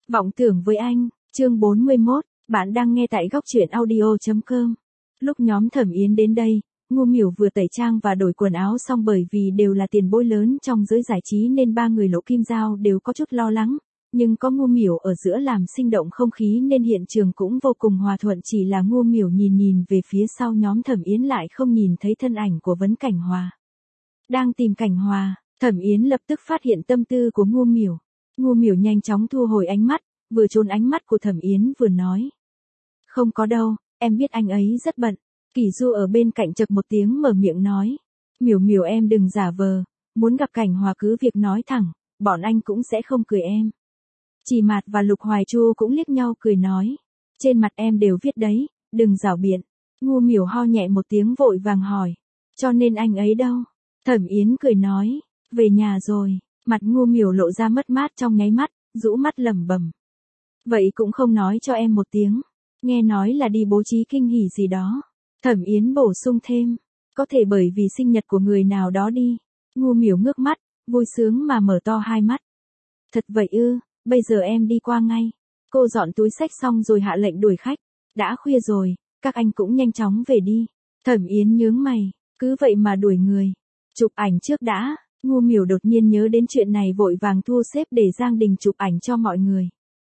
Vọng tưởng với anh, chương 41, bạn đang nghe tại góc truyện audio.com. Lúc nhóm Thẩm Yến đến đây, Ngô Miểu vừa tẩy trang và đổi quần áo xong, bởi vì đều là tiền bối lớn trong giới giải trí nên ba người Lộ Kim Giao đều có chút lo lắng, nhưng có Ngô Miểu ở giữa làm sinh động không khí nên hiện trường cũng vô cùng hòa thuận. Chỉ là Ngô Miểu nhìn về phía sau nhóm Thẩm Yến lại không nhìn thấy thân ảnh của Vấn Cảnh Hòa. Đang tìm Cảnh Hòa, Thẩm Yến lập tức phát hiện tâm tư của Ngô Miểu. Ngô Miểu nhanh chóng thu hồi ánh mắt, vừa trốn ánh mắt của Thẩm Yến vừa nói. Không có đâu, em biết anh ấy rất bận. Kỷ Du ở bên cạnh chậc một tiếng mở miệng nói. Miểu Miểu em đừng giả vờ, muốn gặp Cảnh Hòa cứ việc nói thẳng, bọn anh cũng sẽ không cười em. Chỉ Mạt và Lục Hoài Chu cũng liếc nhau cười nói. Trên mặt em đều viết đấy, đừng giảo biện. Ngô Miểu ho nhẹ một tiếng vội vàng hỏi. Cho nên anh ấy đâu? Thẩm Yến cười nói. Về nhà rồi. Mặt Ngô Miểu lộ ra mất mát trong nháy mắt, rũ mắt lẩm bẩm. Vậy cũng không nói cho em một tiếng. Nghe nói là đi bố trí kinh hỉ gì đó. Thẩm Yến bổ sung thêm. Có thể bởi vì sinh nhật của người nào đó đi. Ngô Miểu ngước mắt, vui sướng mà mở to hai mắt. Thật vậy ư, bây giờ em đi qua ngay. Cô dọn túi xách xong rồi hạ lệnh đuổi khách. Đã khuya rồi, các anh cũng nhanh chóng về đi. Thẩm Yến nhướng mày, cứ vậy mà đuổi người. Chụp ảnh trước đã. Ngô Miểu đột nhiên nhớ đến chuyện này vội vàng thu xếp để Giang Đình chụp ảnh cho mọi người.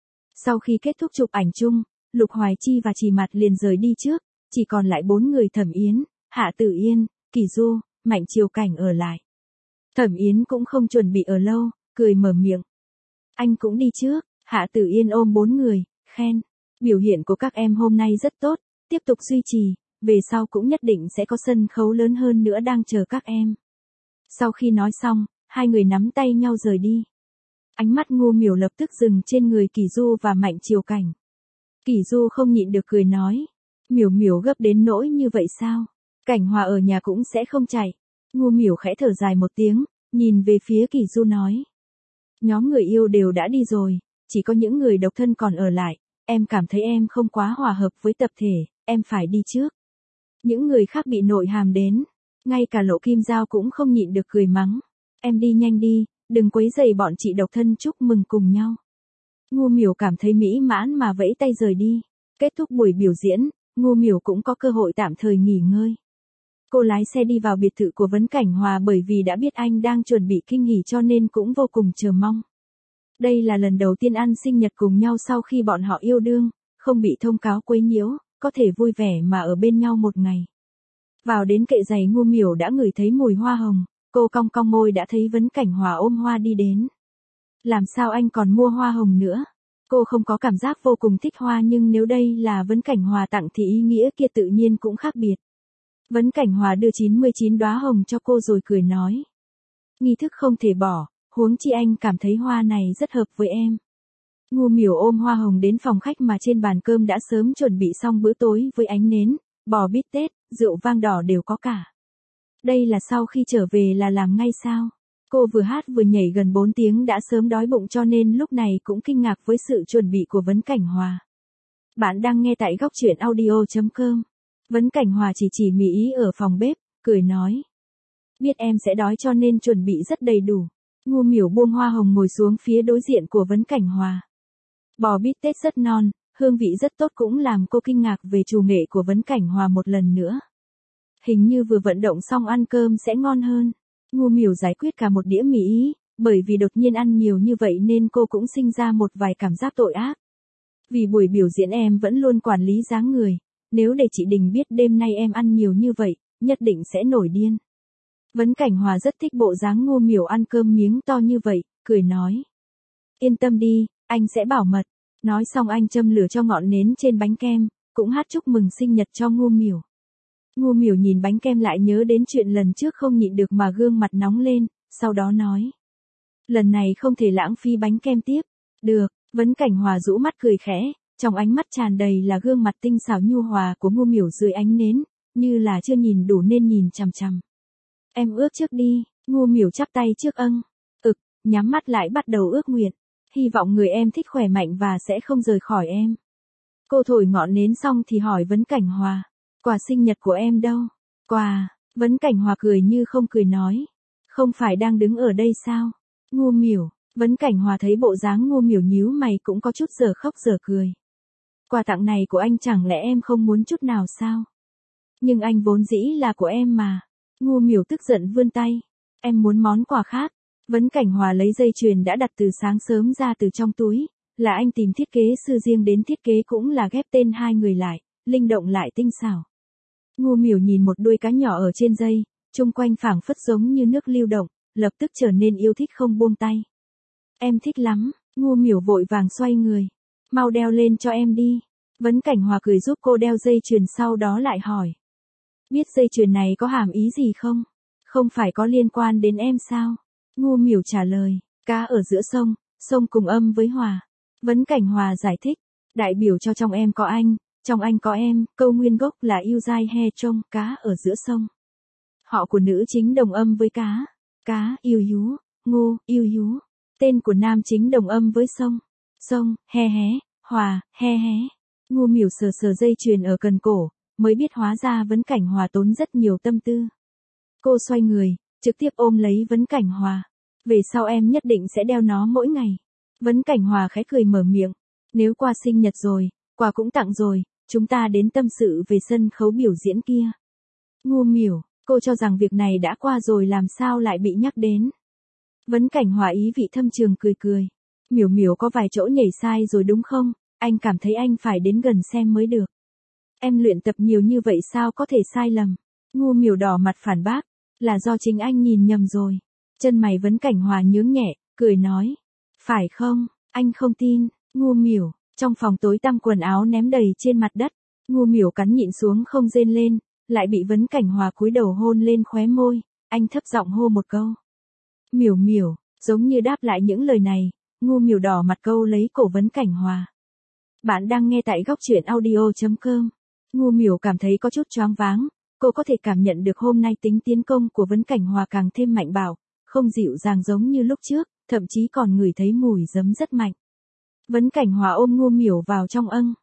Sau khi kết thúc chụp ảnh chung, Lục Hoài Chi và Chỉ Mạt liền rời đi trước, chỉ còn lại 4 người Thẩm Yến, Hạ Tử Yên, Kỷ Du, Mạnh Triều Cảnh ở lại. Thẩm Yến cũng không chuẩn bị ở lâu, cười mở miệng. Anh cũng đi trước. Hạ Tử Yên ôm 4 người, khen. Biểu hiện của các em hôm nay rất tốt, tiếp tục duy trì, về sau cũng nhất định sẽ có sân khấu lớn hơn nữa đang chờ các em. Sau khi nói xong, hai người nắm tay nhau rời đi. Ánh mắt Ngô Miểu lập tức dừng trên người Kỷ Du và Mạnh Triều Cảnh. Kỷ Du không nhịn được cười nói. Miểu Miểu gấp đến nỗi như vậy sao? Cảnh Hòa ở nhà cũng sẽ không chạy. Ngô Miểu khẽ thở dài một tiếng, nhìn về phía Kỷ Du nói. Nhóm người yêu đều đã đi rồi, chỉ có những người độc thân còn ở lại. Em cảm thấy em không quá hòa hợp với tập thể, em phải đi trước. Những người khác bị nội hàm đến. Ngay cả Lộ Kim Giao cũng không nhịn được cười mắng. Em đi nhanh đi, đừng quấy rầy bọn chị độc thân chúc mừng cùng nhau. Ngô Miểu cảm thấy mỹ mãn mà vẫy tay rời đi. Kết thúc buổi biểu diễn, Ngô Miểu cũng có cơ hội tạm thời nghỉ ngơi. Cô lái xe đi vào biệt thự của Vấn Cảnh Hòa bởi vì đã biết anh đang chuẩn bị kinh hỉ cho nên cũng vô cùng chờ mong. Đây là lần đầu tiên ăn sinh nhật cùng nhau sau khi bọn họ yêu đương, không bị thông cáo quấy nhiễu, có thể vui vẻ mà ở bên nhau một ngày. Vào đến kệ giày Ngô Miểu đã ngửi thấy mùi hoa hồng, cô cong cong môi đã thấy Vấn Cảnh Hòa ôm hoa đi đến. Làm sao anh còn mua hoa hồng nữa? Cô không có cảm giác vô cùng thích hoa, nhưng nếu đây là Vấn Cảnh Hòa tặng thì ý nghĩa kia tự nhiên cũng khác biệt. Vấn Cảnh Hòa đưa 99 đóa hồng cho cô rồi cười nói. Nghi thức không thể bỏ, huống chi anh cảm thấy hoa này rất hợp với em. Ngô Miểu ôm hoa hồng đến phòng khách mà trên bàn cơm đã sớm chuẩn bị xong bữa tối với ánh nến, bò bít tết, rượu vang đỏ đều có cả. Đây là sau khi trở về là làm ngay sao? Cô vừa hát vừa nhảy gần 4 tiếng đã sớm đói bụng cho nên lúc này cũng kinh ngạc với sự chuẩn bị của Vấn Cảnh Hòa. Bạn đang nghe tại góc truyện audio.com. Vấn Cảnh Hòa chỉ Mỹ Ý ở phòng bếp, cười nói. Biết em sẽ đói cho nên chuẩn bị rất đầy đủ. Ngô Miểu buông hoa hồng ngồi xuống phía đối diện của Vấn Cảnh Hòa. Bò bít tết rất non, hương vị rất tốt cũng làm cô kinh ngạc về chủ nghệ của Vấn Cảnh Hòa một lần nữa. Hình như vừa vận động xong ăn cơm sẽ ngon hơn. Ngô Miểu giải quyết cả một đĩa Mỹ Ý, bởi vì đột nhiên ăn nhiều như vậy nên cô cũng sinh ra một vài cảm giác tội ác. Vì buổi biểu diễn em vẫn luôn quản lý dáng người, nếu để chị Đình biết đêm nay em ăn nhiều như vậy, nhất định sẽ nổi điên. Vấn Cảnh Hòa rất thích bộ dáng Ngô Miểu ăn cơm miếng to như vậy, cười nói. Yên tâm đi, anh sẽ bảo mật. Nói xong anh châm lửa cho ngọn nến trên bánh kem, cũng hát chúc mừng sinh nhật cho Ngô Miểu. Ngô Miểu nhìn bánh kem lại nhớ đến chuyện lần trước không nhịn được mà gương mặt nóng lên, sau đó nói. Lần này không thể lãng phí bánh kem tiếp. Được, Vấn Cảnh Hòa rũ mắt cười khẽ, trong ánh mắt tràn đầy là gương mặt tinh xảo nhu hòa của Ngô Miểu dưới ánh nến, như là chưa nhìn đủ nên nhìn chằm chằm. Em ước trước đi, Ngô Miểu chắp tay trước âng. Nhắm mắt lại bắt đầu ước nguyện. Hy vọng người em thích khỏe mạnh và sẽ không rời khỏi em. Cô thổi ngọn nến xong thì hỏi Vấn Cảnh Hòa. Quà sinh nhật của em đâu? Quà, Vấn Cảnh Hòa cười như không cười nói. Không phải đang đứng ở đây sao? Ngô Miểu, Vấn Cảnh Hòa thấy bộ dáng Ngô Miểu nhíu mày cũng có chút dở khóc dở cười. Quà tặng này của anh chẳng lẽ em không muốn chút nào sao? Nhưng anh vốn dĩ là của em mà. Ngô Miểu tức giận vươn tay. Em muốn món quà khác. Vấn Cảnh Hòa lấy dây chuyền đã đặt từ sáng sớm ra từ trong túi. Là anh tìm thiết kế sư riêng đến thiết kế cũng là ghép tên hai người lại, linh động lại tinh xảo. Ngô Miểu nhìn một đuôi cá nhỏ ở trên dây, chung quanh phảng phất giống như nước lưu động, lập tức trở nên yêu thích không buông tay. Em thích lắm, Ngô Miểu vội vàng xoay người. Mau đeo lên cho em đi. Vấn Cảnh Hòa cười giúp cô đeo dây chuyền sau đó lại hỏi. Biết dây chuyền này có hàm ý gì không? Không phải có liên quan đến em sao? Ngô Miểu trả lời, cá ở giữa sông, sông cùng âm với hòa. Vấn Cảnh Hòa giải thích, đại biểu cho trong em có anh, trong anh có em, câu nguyên gốc là yêu dai he trông, cá ở giữa sông. Họ của nữ chính đồng âm với cá yêu hú, ngô, yêu hú. Tên của nam chính đồng âm với sông, he hé, hòa, he hé. Ngô Miểu sờ sờ dây chuyền ở cần cổ, mới biết hóa ra Vấn Cảnh Hòa tốn rất nhiều tâm tư. Cô xoay người, trực tiếp ôm lấy Vấn Cảnh Hòa. Về sau em nhất định sẽ đeo nó mỗi ngày. Vấn Cảnh Hòa khẽ cười mở miệng. Nếu qua sinh nhật rồi, quà cũng tặng rồi, chúng ta đến tâm sự về sân khấu biểu diễn kia. Ngô Miểu, cô cho rằng việc này đã qua rồi làm sao lại bị nhắc đến. Vấn Cảnh Hòa ý vị thâm trường cười cười. Miểu Miểu có vài chỗ nhảy sai rồi đúng không? Anh cảm thấy anh phải đến gần xem mới được. Em luyện tập nhiều như vậy sao có thể sai lầm? Ngô Miểu đỏ mặt phản bác. Là do chính anh nhìn nhầm rồi. Chân mày Vấn Cảnh Hòa nhướng nhẹ, cười nói. Phải không, anh không tin. Ngô Miểu, trong phòng tối tăm quần áo ném đầy trên mặt đất. Ngô Miểu cắn nhịn xuống không rên lên, lại bị Vấn Cảnh Hòa cúi đầu hôn lên khóe môi. Anh thấp giọng hô một câu. Miểu Miểu, giống như đáp lại những lời này, Ngô Miểu đỏ mặt câu lấy cổ Vấn Cảnh Hòa. Bạn đang nghe tại góc truyện audio.com. Ngô Miểu cảm thấy có chút choáng váng, cô có thể cảm nhận được hôm nay tính tiến công của Vấn Cảnh Hòa càng thêm mạnh bạo, không dịu dàng giống như lúc trước, thậm chí còn ngửi thấy mùi giấm rất mạnh. Vấn Cảnh Hòa ôm Ngô Miểu vào trong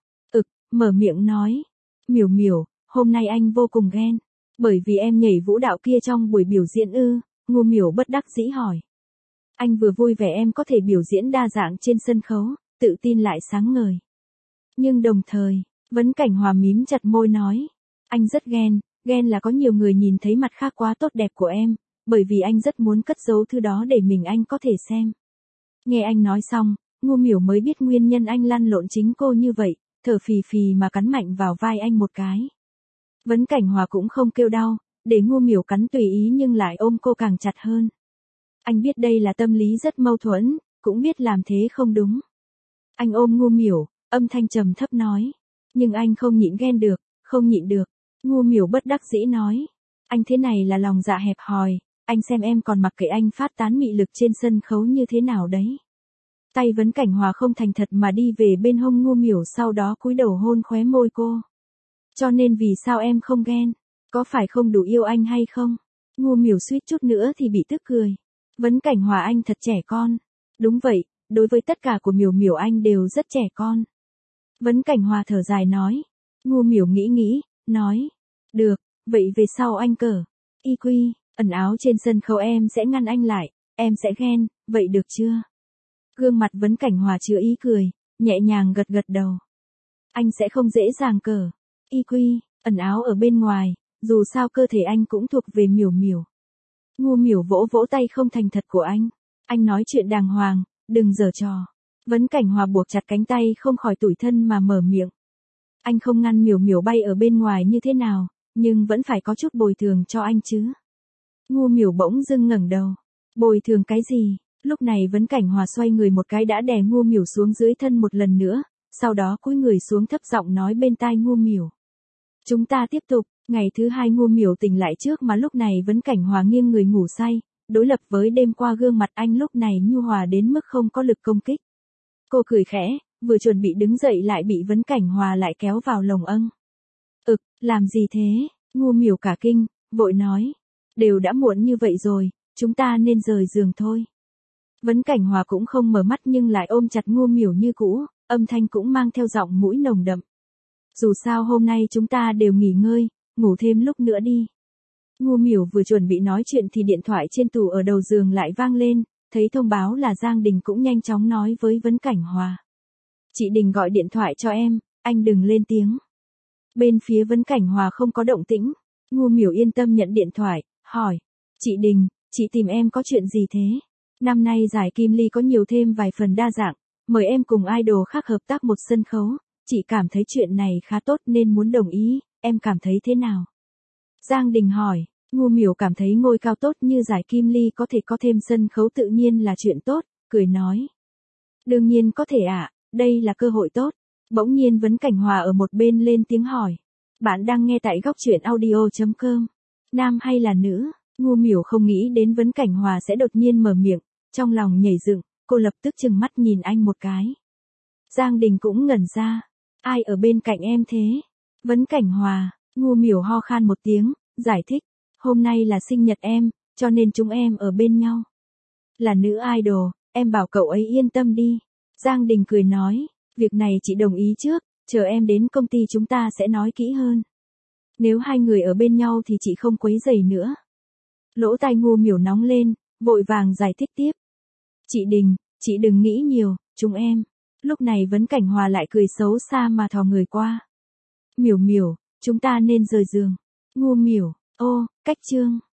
mở miệng nói. Miểu Miểu, hôm nay anh vô cùng ghen, bởi vì em nhảy vũ đạo kia trong buổi biểu diễn ư? Ngô Miểu bất đắc dĩ hỏi. Anh vừa vui vẻ em có thể biểu diễn đa dạng trên sân khấu, tự tin lại sáng ngời. Nhưng đồng thời, Vấn Cảnh Hòa mím chặt môi nói. Anh rất ghen là có nhiều người nhìn thấy mặt khác quá tốt đẹp của em, bởi vì anh rất muốn cất giấu thứ đó để mình anh có thể xem. Nghe anh nói xong, Ngô Miểu mới biết nguyên nhân anh lăn lộn chính cô như vậy, thở phì phì mà cắn mạnh vào vai anh một cái. Vấn Cảnh Hòa cũng không kêu đau, để Ngô Miểu cắn tùy ý nhưng lại ôm cô càng chặt hơn. Anh biết đây là tâm lý rất mâu thuẫn, cũng biết làm thế không đúng. Anh ôm Ngô Miểu, âm thanh trầm thấp nói. Nhưng anh không nhịn được. Ngô Miểu bất đắc dĩ nói. Anh thế này là lòng dạ hẹp hòi, anh xem em còn mặc kệ anh phát tán mị lực trên sân khấu như thế nào đấy. Tay Vấn Cảnh Hòa không thành thật mà đi về bên hông Ngô Miểu sau đó cúi đầu hôn khóe môi cô. Cho nên vì sao em không ghen? Có phải không đủ yêu anh hay không? Ngô Miểu suýt chút nữa thì bị tức cười. Vấn Cảnh Hòa anh thật trẻ con. Đúng vậy, đối với tất cả của Miểu Miểu anh đều rất trẻ con. Vấn Cảnh Hòa thở dài nói. Ngô Miểu nghĩ, nói. Được, vậy về sau anh cởi IQ, ẩn áo trên sân khấu em sẽ ngăn anh lại, em sẽ ghen, vậy được chưa? Gương mặt Vấn Cảnh Hòa chứa ý cười, nhẹ nhàng gật đầu. Anh sẽ không dễ dàng cởi IQ, ẩn áo ở bên ngoài, dù sao cơ thể anh cũng thuộc về Miểu Miểu. Ngô Miểu vỗ vỗ tay không thành thật của anh. Anh nói chuyện đàng hoàng, đừng giở trò. Vấn Cảnh Hòa buộc chặt cánh tay không khỏi tủi thân mà mở miệng. Anh không ngăn Miểu Miểu bay ở bên ngoài như thế nào, nhưng vẫn phải có chút bồi thường cho anh chứ. Ngô Miểu bỗng dưng ngẩng đầu. Bồi thường cái gì? Lúc này Vấn Cảnh Hòa xoay người một cái đã đè Ngô Miểu xuống dưới thân một lần nữa, sau đó cúi người xuống thấp giọng nói bên tai Ngô Miểu. Chúng ta tiếp tục. Ngày thứ hai Ngô Miểu tỉnh lại trước mà lúc này Vấn Cảnh Hòa nghiêng người ngủ say, đối lập với đêm qua gương mặt anh lúc này nhu hòa đến mức không có lực công kích. Cô cười khẽ, vừa chuẩn bị đứng dậy lại bị Vấn Cảnh Hòa lại kéo vào lồng âng. Làm gì thế? Ngô Miểu cả kinh, vội nói. Đều đã muộn như vậy rồi, chúng ta nên rời giường thôi. Vấn Cảnh Hòa cũng không mở mắt nhưng lại ôm chặt Ngô Miểu như cũ, âm thanh cũng mang theo giọng mũi nồng đậm. Dù sao hôm nay chúng ta đều nghỉ ngơi, ngủ thêm lúc nữa đi. Ngô Miểu vừa chuẩn bị nói chuyện thì điện thoại trên tủ ở đầu giường lại vang lên, thấy thông báo là Giang Đình cũng nhanh chóng nói với Vấn Cảnh Hòa. Chị Đình gọi điện thoại cho em, anh đừng lên tiếng. Bên phía Vấn Cảnh Hòa không có động tĩnh, Ngô Miểu yên tâm nhận điện thoại, hỏi. Chị Đình, chị tìm em có chuyện gì thế? Năm nay giải Kim Ly có nhiều thêm vài phần đa dạng, mời em cùng idol khác hợp tác một sân khấu, chị cảm thấy chuyện này khá tốt nên muốn đồng ý, em cảm thấy thế nào? Giang Đình hỏi, Ngô Miểu cảm thấy ngôi cao tốt như giải Kim Ly có thể có thêm sân khấu tự nhiên là chuyện tốt, cười nói. Đương nhiên có thể ạ, đây là cơ hội tốt. Bỗng nhiên Vấn Cảnh Hòa ở một bên lên tiếng hỏi. Bạn đang nghe tại góc truyện audio.com. Nam hay là nữ? Ngô Miểu không nghĩ đến Vấn Cảnh Hòa sẽ đột nhiên mở miệng, trong lòng nhảy dựng, cô lập tức trừng mắt nhìn anh một cái. Giang Đình cũng ngẩn ra. Ai ở bên cạnh em thế? Vấn Cảnh Hòa, Ngô Miểu ho khan một tiếng, giải thích. Hôm nay là sinh nhật em, cho nên chúng em ở bên nhau. Là nữ idol, em bảo cậu ấy yên tâm đi. Giang Đình cười nói, việc này chị đồng ý trước, chờ em đến công ty chúng ta sẽ nói kỹ hơn. Nếu hai người ở bên nhau thì chị không quấy rầy nữa. Lỗ tai Ngô Miểu nóng lên, vội vàng giải thích tiếp. Chị Đình, chị đừng nghĩ nhiều, chúng em. Lúc này Vấn Cảnh Hòa lại cười xấu xa mà thò người qua. Miểu Miểu, chúng ta nên rời giường. Ngô Miểu, ô, cách chương.